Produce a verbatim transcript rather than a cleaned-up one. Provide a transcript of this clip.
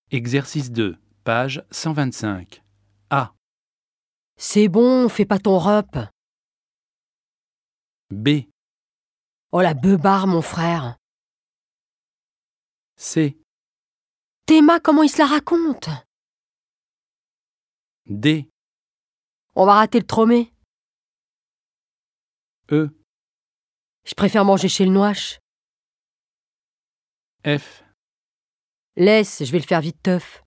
Exercice deux, page cent vingt-cinq. A. C'est bon, fais pas ton rep. B. Oh la beubare, mon frère. C. Théma, comment il se la raconte? D. On va rater le tromé. E. Je préfère manger chez le Noache. F. Laisse, je vais le faire vite teuf.